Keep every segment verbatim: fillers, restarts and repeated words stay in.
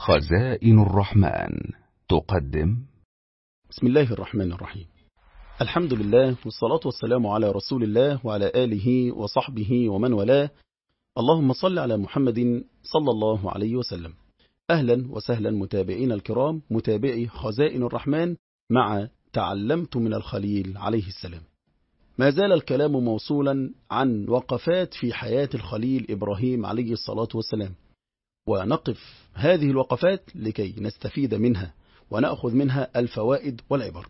خزائن الرحمن تقدم. بسم الله الرحمن الرحيم. الحمد لله والصلاة والسلام على رسول الله وعلى آله وصحبه ومن والاه. اللهم صل على محمد صلى الله عليه وسلم. أهلا وسهلا متابعين الكرام، متابعي خزائن الرحمن مع تعلمت من الخليل عليه السلام. ما زال الكلام موصولا عن وقفات في حياة الخليل إبراهيم عليه الصلاة والسلام، ونقف هذه الوقفات لكي نستفيد منها ونأخذ منها الفوائد والعبر.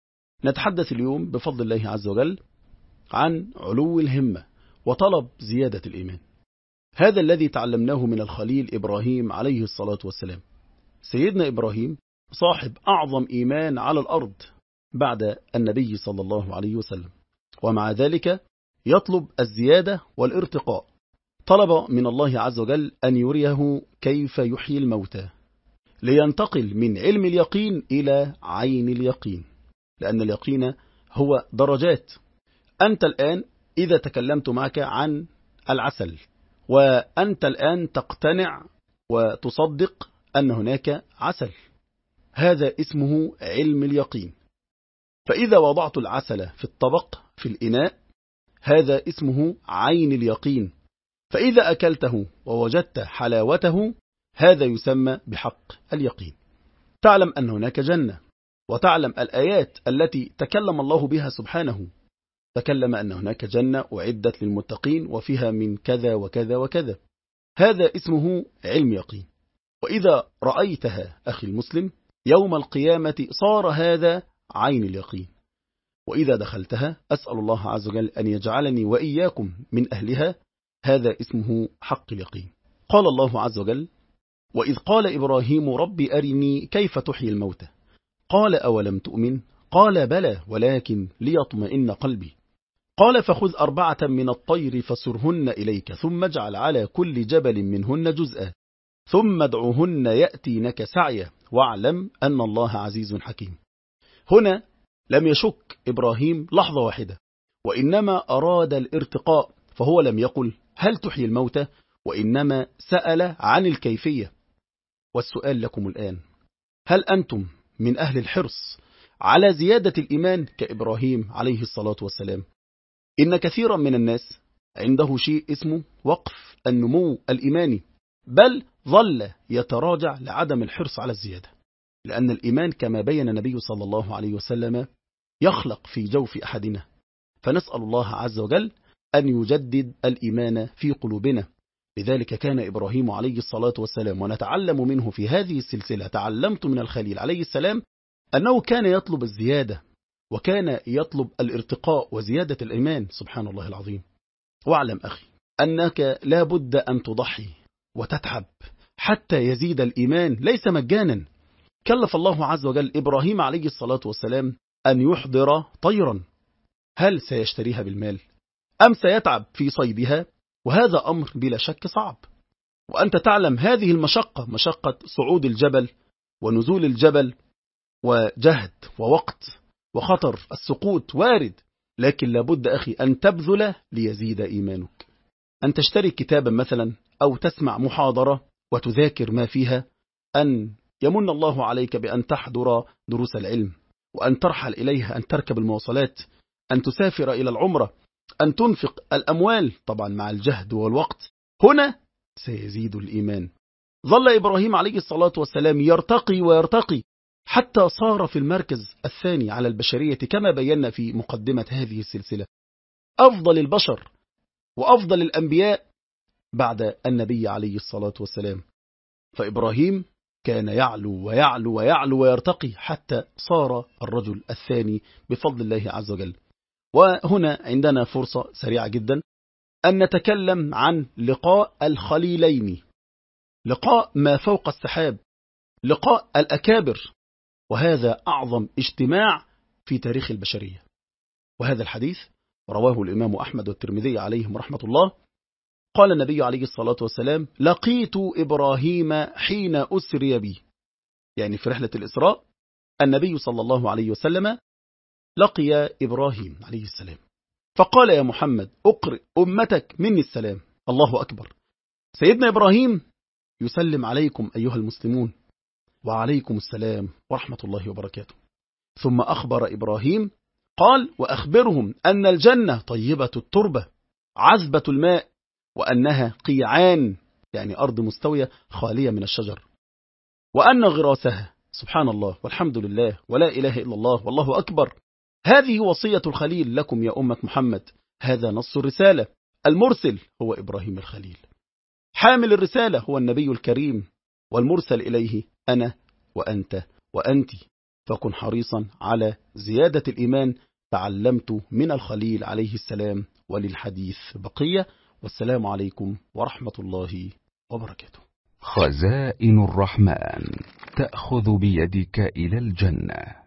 نتحدث اليوم بفضل الله عز وجل عن علو الهمة وطلب زيادة الإيمان. هذا الذي تعلمناه من الخليل إبراهيم عليه الصلاة والسلام. سيدنا إبراهيم صاحب أعظم إيمان على الأرض بعد النبي صلى الله عليه وسلم، ومع ذلك يطلب الزيادة والارتقاء. طلب من الله عز وجل أن يريه كيف يحيي الموتى، لينتقل من علم اليقين إلى عين اليقين، لأن اليقين هو درجات. أنت الآن إذا تكلمت معك عن العسل، وأنت الآن تقتنع وتصدق أن هناك عسل، هذا اسمه علم اليقين. فإذا وضعت العسل في الطبق في الإناء، هذا اسمه عين اليقين. فإذا أكلته ووجدت حلاوته، هذا يسمى بحق اليقين. تعلم أن هناك جنة، وتعلم الآيات التي تكلم الله بها سبحانه. تكلم أن هناك جنة أعدت للمتقين وفيها من كذا وكذا وكذا، هذا اسمه علم يقين. وإذا رأيتها أخي المسلم يوم القيامة صار هذا عين اليقين. وإذا دخلتها أسأل الله عز وجل أن يجعلني وإياكم من أهلها، هذا اسمه حق اليقين. قال الله عز وجل: وإذ قال إبراهيم رب أرني كيف تحيي الموتى قال أولم تؤمن قال بلى ولكن ليطمئن قلبي قال فخذ أربعة من الطير فسرهن إليك ثم اجعل على كل جبل منهن جزءا ثم ادعوهن يأتينك سعيا واعلم أن الله عزيز حكيم. هنا لم يشك إبراهيم لحظة واحدة، وإنما أراد الارتقاء، فهو لم يقل هل تحيي الموتى، وإنما سأل عن الكيفية. والسؤال لكم الآن: هل أنتم من أهل الحرص على زيادة الإيمان كإبراهيم عليه الصلاة والسلام؟ إن كثيرا من الناس عنده شيء اسمه وقف النمو الإيماني، بل ظل يتراجع لعدم الحرص على الزيادة، لأن الإيمان كما بين النبي صلى الله عليه وسلم يخلق في جوف أحدنا. فنسأل الله عز وجل أن يجدد الإيمان في قلوبنا. لذلك كان إبراهيم عليه الصلاة والسلام، ونتعلم منه في هذه السلسلة تعلمت من الخليل عليه السلام، أنه كان يطلب الزيادة، وكان يطلب الارتقاء وزيادة الإيمان. سبحان الله العظيم. واعلم أخي أنك لا بد أن تضحي وتتعب حتى يزيد الإيمان، ليس مجانا. كلف الله عز وجل إبراهيم عليه الصلاة والسلام أن يحضر طيرا، هل سيشتريها بالمال أم سيتعب في صيدها؟ وهذا أمر بلا شك صعب. وأنت تعلم هذه المشقة، مشقة صعود الجبل ونزول الجبل، وجهد ووقت وخطر السقوط وارد، لكن لابد أخي أن تبذل ليزيد إيمانك. أن تشتري كتابا مثلا، أو تسمع محاضرة وتذاكر ما فيها، أن يمن الله عليك بأن تحضر دروس العلم، وأن ترحل إليها، أن تركب المواصلات، أن تسافر إلى العمرة، أن تنفق الأموال، طبعا مع الجهد والوقت. هنا سيزيد الإيمان. ظل إبراهيم عليه الصلاة والسلام يرتقي ويرتقي حتى صار في المركز الثاني على البشرية، كما بينا في مقدمة هذه السلسلة، أفضل البشر وأفضل الأنبياء بعد النبي عليه الصلاة والسلام. فإبراهيم كان يعلو ويعلو ويعلو ويرتقي حتى صار الرجل الثاني بفضل الله عز وجل. وهنا عندنا فرصة سريعة جدا أن نتكلم عن لقاء الخليلين، لقاء ما فوق السحاب، لقاء الأكابر، وهذا أعظم اجتماع في تاريخ البشرية. وهذا الحديث رواه الإمام أحمد والترمذي عليهم رحمة الله. قال النبي عليه الصلاة والسلام: لقيت إبراهيم حين أسري بي، يعني في رحلة الإسراء النبي صلى الله عليه وسلم لقي إبراهيم عليه السلام، فقال: يا محمد أقرئ أمتك مني السلام. الله أكبر. سيدنا إبراهيم يسلم عليكم أيها المسلمون، وعليكم السلام ورحمة الله وبركاته. ثم أخبر إبراهيم قال: وأخبرهم أن الجنة طيبة التربة عذبة الماء، وأنها قيعان يعني أرض مستوية خالية من الشجر، وأن غراسها سبحان الله والحمد لله ولا إله إلا الله والله أكبر. هذه وصية الخليل لكم يا أمة محمد. هذا نص الرسالة. المرسل هو إبراهيم الخليل، حامل الرسالة هو النبي الكريم، والمرسل إليه أنا وأنت وأنت. فكن حريصا على زيادة الإيمان. تعلمت من الخليل عليه السلام، وللحديث بقية. والسلام عليكم ورحمة الله وبركاته. خزائن الرحمن تأخذ بيدك إلى الجنة.